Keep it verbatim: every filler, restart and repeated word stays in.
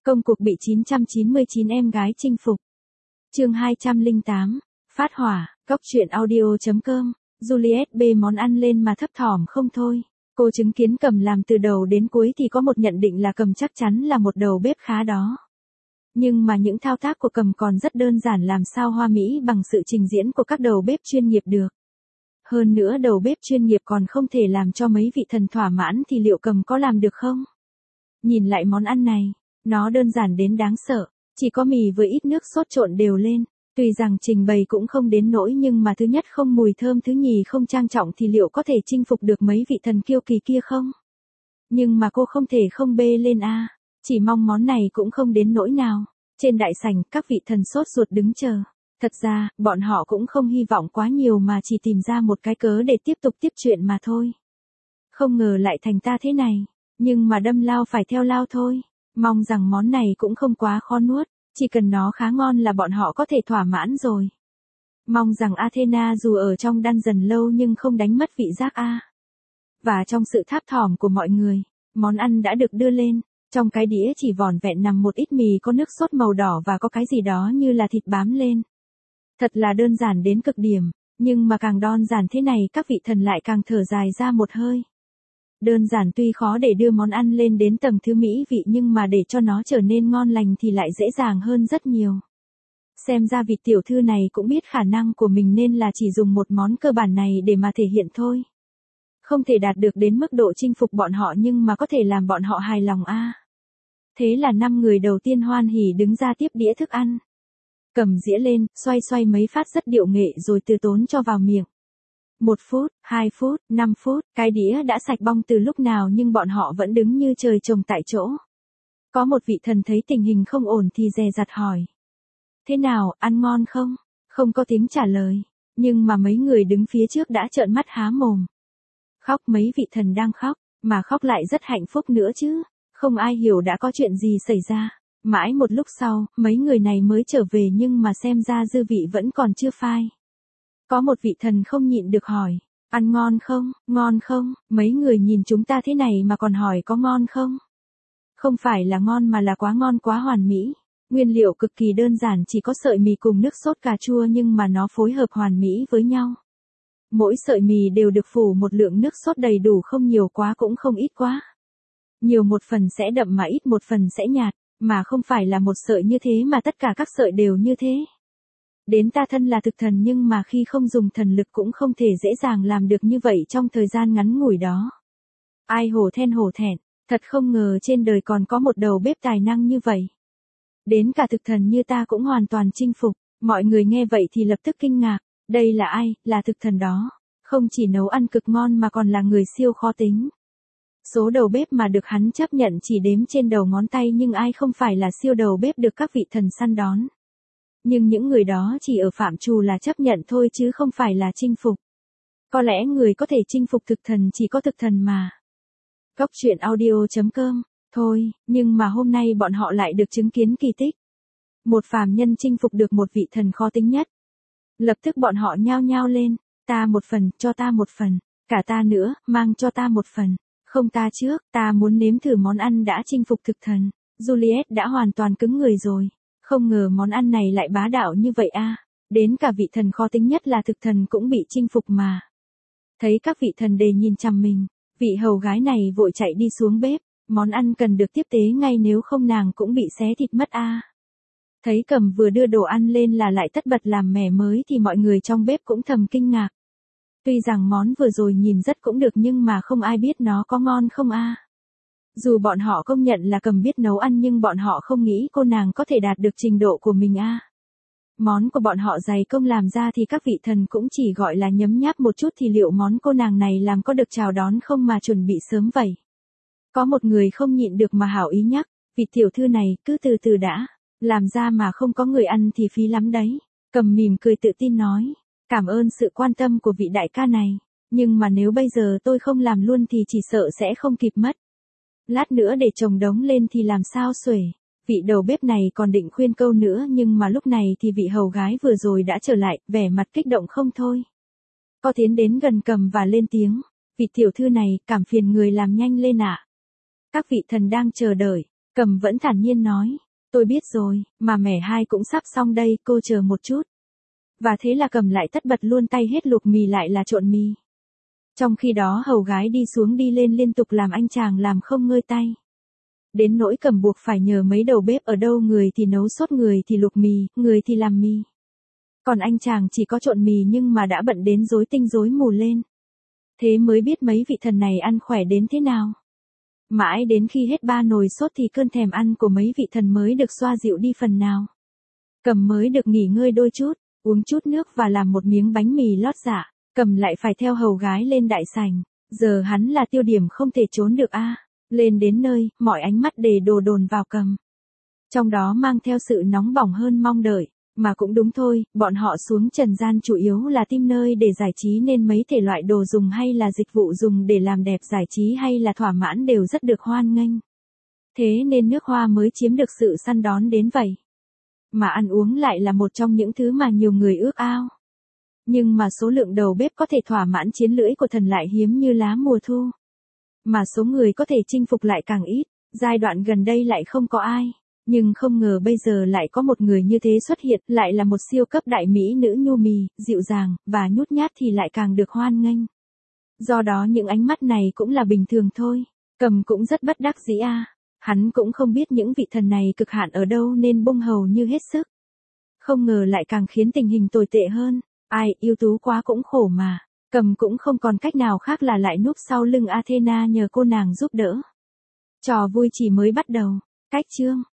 Công cuộc bị chín trăm chín mươi chín em gái chinh phục. Chương hai trăm lẻ tám, phát hỏa, góc truyện audio.com, Juliet bê món ăn lên mà thấp thỏm không thôi. Cô chứng kiến Cầm làm từ đầu đến cuối thì có một nhận định là Cầm chắc chắn là một đầu bếp khá đó. Nhưng mà những thao tác của Cầm còn rất đơn giản, làm sao hoa mỹ bằng sự trình diễn của các đầu bếp chuyên nghiệp được. Hơn nữa đầu bếp chuyên nghiệp còn không thể làm cho mấy vị thần thỏa mãn thì liệu Cầm có làm được không? Nhìn lại món ăn này, nó đơn giản đến đáng sợ, chỉ có mì với ít nước sốt trộn đều lên. Tuy rằng trình bày cũng không đến nỗi, nhưng mà thứ nhất không mùi thơm, thứ nhì không trang trọng thì liệu có thể chinh phục được mấy vị thần kiêu kỳ kia không? Nhưng mà cô không thể không bê lên a, à. Chỉ mong món này cũng không đến nỗi nào. Trên đại sảnh, các vị thần sốt ruột đứng chờ. Thật ra, bọn họ cũng không hy vọng quá nhiều mà chỉ tìm ra một cái cớ để tiếp tục tiếp chuyện mà thôi. Không ngờ lại thành ta thế này, nhưng mà đâm lao phải theo lao thôi. Mong rằng món này cũng không quá khó nuốt, chỉ cần nó khá ngon là bọn họ có thể thỏa mãn rồi. Mong rằng Athena dù ở trong đan dần lâu nhưng không đánh mất vị giác a. Và trong sự tháp thỏm của mọi người, món ăn đã được đưa lên. Trong cái đĩa chỉ vỏn vẹn nằm một ít mì có nước sốt màu đỏ và có cái gì đó như là thịt bám lên. Thật là đơn giản đến cực điểm, nhưng mà càng đơn giản thế này các vị thần lại càng thở dài ra một hơi. Đơn giản tuy khó để đưa món ăn lên đến tầng thứ mỹ vị, nhưng mà để cho nó trở nên ngon lành thì lại dễ dàng hơn rất nhiều. Xem ra vị tiểu thư này cũng biết khả năng của mình nên là chỉ dùng một món cơ bản này để mà thể hiện thôi. Không thể đạt được đến mức độ chinh phục bọn họ nhưng mà có thể làm bọn họ hài lòng a. À. Thế là năm người đầu tiên hoan hỉ đứng ra tiếp đĩa thức ăn. Cầm dĩa lên, xoay xoay mấy phát rất điệu nghệ rồi từ tốn cho vào miệng. Một phút, hai phút, năm phút, cái đĩa đã sạch bong từ lúc nào nhưng bọn họ vẫn đứng như trời trồng tại chỗ. Có một vị thần thấy tình hình không ổn thì dè dặt hỏi. Thế nào, ăn ngon không? Không có tiếng trả lời, nhưng mà mấy người đứng phía trước đã trợn mắt há mồm. Khóc, mấy vị thần đang khóc, mà khóc lại rất hạnh phúc nữa chứ, không ai hiểu đã có chuyện gì xảy ra. Mãi một lúc sau, mấy người này mới trở về nhưng mà xem ra dư vị vẫn còn chưa phai. Có một vị thần không nhịn được hỏi, ăn ngon không, ngon không, mấy người nhìn chúng ta thế này mà còn hỏi có ngon không? Không phải là ngon mà là quá ngon, quá hoàn mỹ. Nguyên liệu cực kỳ đơn giản, chỉ có sợi mì cùng nước sốt cà chua nhưng mà nó phối hợp hoàn mỹ với nhau. Mỗi sợi mì đều được phủ một lượng nước sốt đầy đủ, không nhiều quá cũng không ít quá. Nhiều một phần sẽ đậm mà ít một phần sẽ nhạt, mà không phải là một sợi như thế mà tất cả các sợi đều như thế. Đến ta thân là thực thần nhưng mà khi không dùng thần lực cũng không thể dễ dàng làm được như vậy trong thời gian ngắn ngủi đó. Ai hổ then hổ thẹn, thật không ngờ trên đời còn có một đầu bếp tài năng như vậy. Đến cả thực thần như ta cũng hoàn toàn chinh phục. Mọi người nghe vậy thì lập tức kinh ngạc. Đây là ai? Là thực thần đó. Không chỉ nấu ăn cực ngon mà còn là người siêu khó tính. Số đầu bếp mà được hắn chấp nhận chỉ đếm trên đầu ngón tay, nhưng ai không phải là siêu đầu bếp được các vị thần săn đón. Nhưng những người đó chỉ ở phạm trù là chấp nhận thôi chứ không phải là chinh phục. Có lẽ người có thể chinh phục thực thần chỉ có thực thần mà. Góc truyện audio.com. Thôi, nhưng mà hôm nay bọn họ lại được chứng kiến kỳ tích. Một phàm nhân chinh phục được một vị thần khó tính nhất. Lập tức bọn họ nhao nhao lên. Ta một phần, cho ta một phần. Cả ta nữa, mang cho ta một phần. Không, ta trước, ta muốn nếm thử món ăn đã chinh phục thực thần. Juliet đã hoàn toàn cứng người rồi. Không ngờ món ăn này lại bá đạo như vậy a. À. Đến cả vị thần khó tính nhất là thực thần cũng bị chinh phục mà. Thấy các vị thần đề nhìn chằm mình, vị hầu gái này vội chạy đi xuống bếp. Món ăn cần được tiếp tế ngay, nếu không nàng cũng bị xé thịt mất a. À. Thấy Cầm vừa đưa đồ ăn lên là lại tất bật làm mẻ mới thì mọi người trong bếp cũng thầm kinh ngạc. Tuy rằng món vừa rồi nhìn rất cũng được nhưng mà không ai biết nó có ngon không a. À. Dù bọn họ công nhận là Cầm biết nấu ăn nhưng bọn họ không nghĩ cô nàng có thể đạt được trình độ của mình a. À. Món của bọn họ dày công làm ra thì các vị thần cũng chỉ gọi là nhấm nháp một chút, thì liệu món cô nàng này làm có được chào đón không mà chuẩn bị sớm vậy. Có một người không nhịn được mà hảo ý nhắc, vị tiểu thư này cứ từ từ đã, làm ra mà không có người ăn thì phí lắm đấy. Cầm mỉm cười tự tin nói, cảm ơn sự quan tâm của vị đại ca này, nhưng mà nếu bây giờ tôi không làm luôn thì chỉ sợ sẽ không kịp mất. Lát nữa để chồng đống lên thì làm sao xuể. Vị đầu bếp này còn định khuyên câu nữa nhưng mà lúc này thì vị hầu gái vừa rồi đã trở lại, vẻ mặt kích động không thôi. Có tiến đến gần Cầm và lên tiếng, vị tiểu thư này, cảm phiền người làm nhanh lên ạ. À. Các vị thần đang chờ đợi, Cầm vẫn thản nhiên nói, tôi biết rồi, mà mẻ hai cũng sắp xong đây, cô chờ một chút. Và thế là Cầm lại tất bật luôn tay hết luộc mì lại là trộn mì. Trong khi đó hầu gái đi xuống đi lên liên tục làm anh chàng làm không ngơi tay. Đến nỗi Cầm buộc phải nhờ mấy đầu bếp ở đâu, người thì nấu sốt, người thì luộc mì, người thì làm mì. Còn anh chàng chỉ có trộn mì nhưng mà đã bận đến rối tinh rối mù lên. Thế mới biết mấy vị thần này ăn khỏe đến thế nào. Mãi đến khi hết ba nồi sốt thì cơn thèm ăn của mấy vị thần mới được xoa dịu đi phần nào. Cầm mới được nghỉ ngơi đôi chút, uống chút nước và làm một miếng bánh mì lót dạ. Cầm lại phải theo hầu gái lên đại sảnh. Giờ hắn là tiêu điểm không thể trốn được a. À. Lên đến nơi, mọi ánh mắt đề đồ đồn vào Cầm. Trong đó mang theo sự nóng bỏng hơn mong đợi. Mà cũng đúng thôi, bọn họ xuống trần gian chủ yếu là tìm nơi để giải trí nên mấy thể loại đồ dùng hay là dịch vụ dùng để làm đẹp giải trí hay là thỏa mãn đều rất được hoan nghênh. Thế nên nước hoa mới chiếm được sự săn đón đến vậy. Mà ăn uống lại là một trong những thứ mà nhiều người ước ao. Nhưng mà số lượng đầu bếp có thể thỏa mãn chiến lưỡi của thần lại hiếm như lá mùa thu. Mà số người có thể chinh phục lại càng ít, giai đoạn gần đây lại không có ai. Nhưng không ngờ bây giờ lại có một người như thế xuất hiện, lại là một siêu cấp đại mỹ nữ nhu mì, dịu dàng, và nhút nhát thì lại càng được hoan nghênh. Do đó những ánh mắt này cũng là bình thường thôi. Cầm cũng rất bất đắc dĩ a. À. Hắn cũng không biết những vị thần này cực hạn ở đâu nên bung hầu như hết sức. Không ngờ lại càng khiến tình hình tồi tệ hơn. Ai, ưu tú quá cũng khổ mà. Cầm cũng không còn cách nào khác là lại núp sau lưng Athena nhờ cô nàng giúp đỡ. Trò vui chỉ mới bắt đầu. Cách chương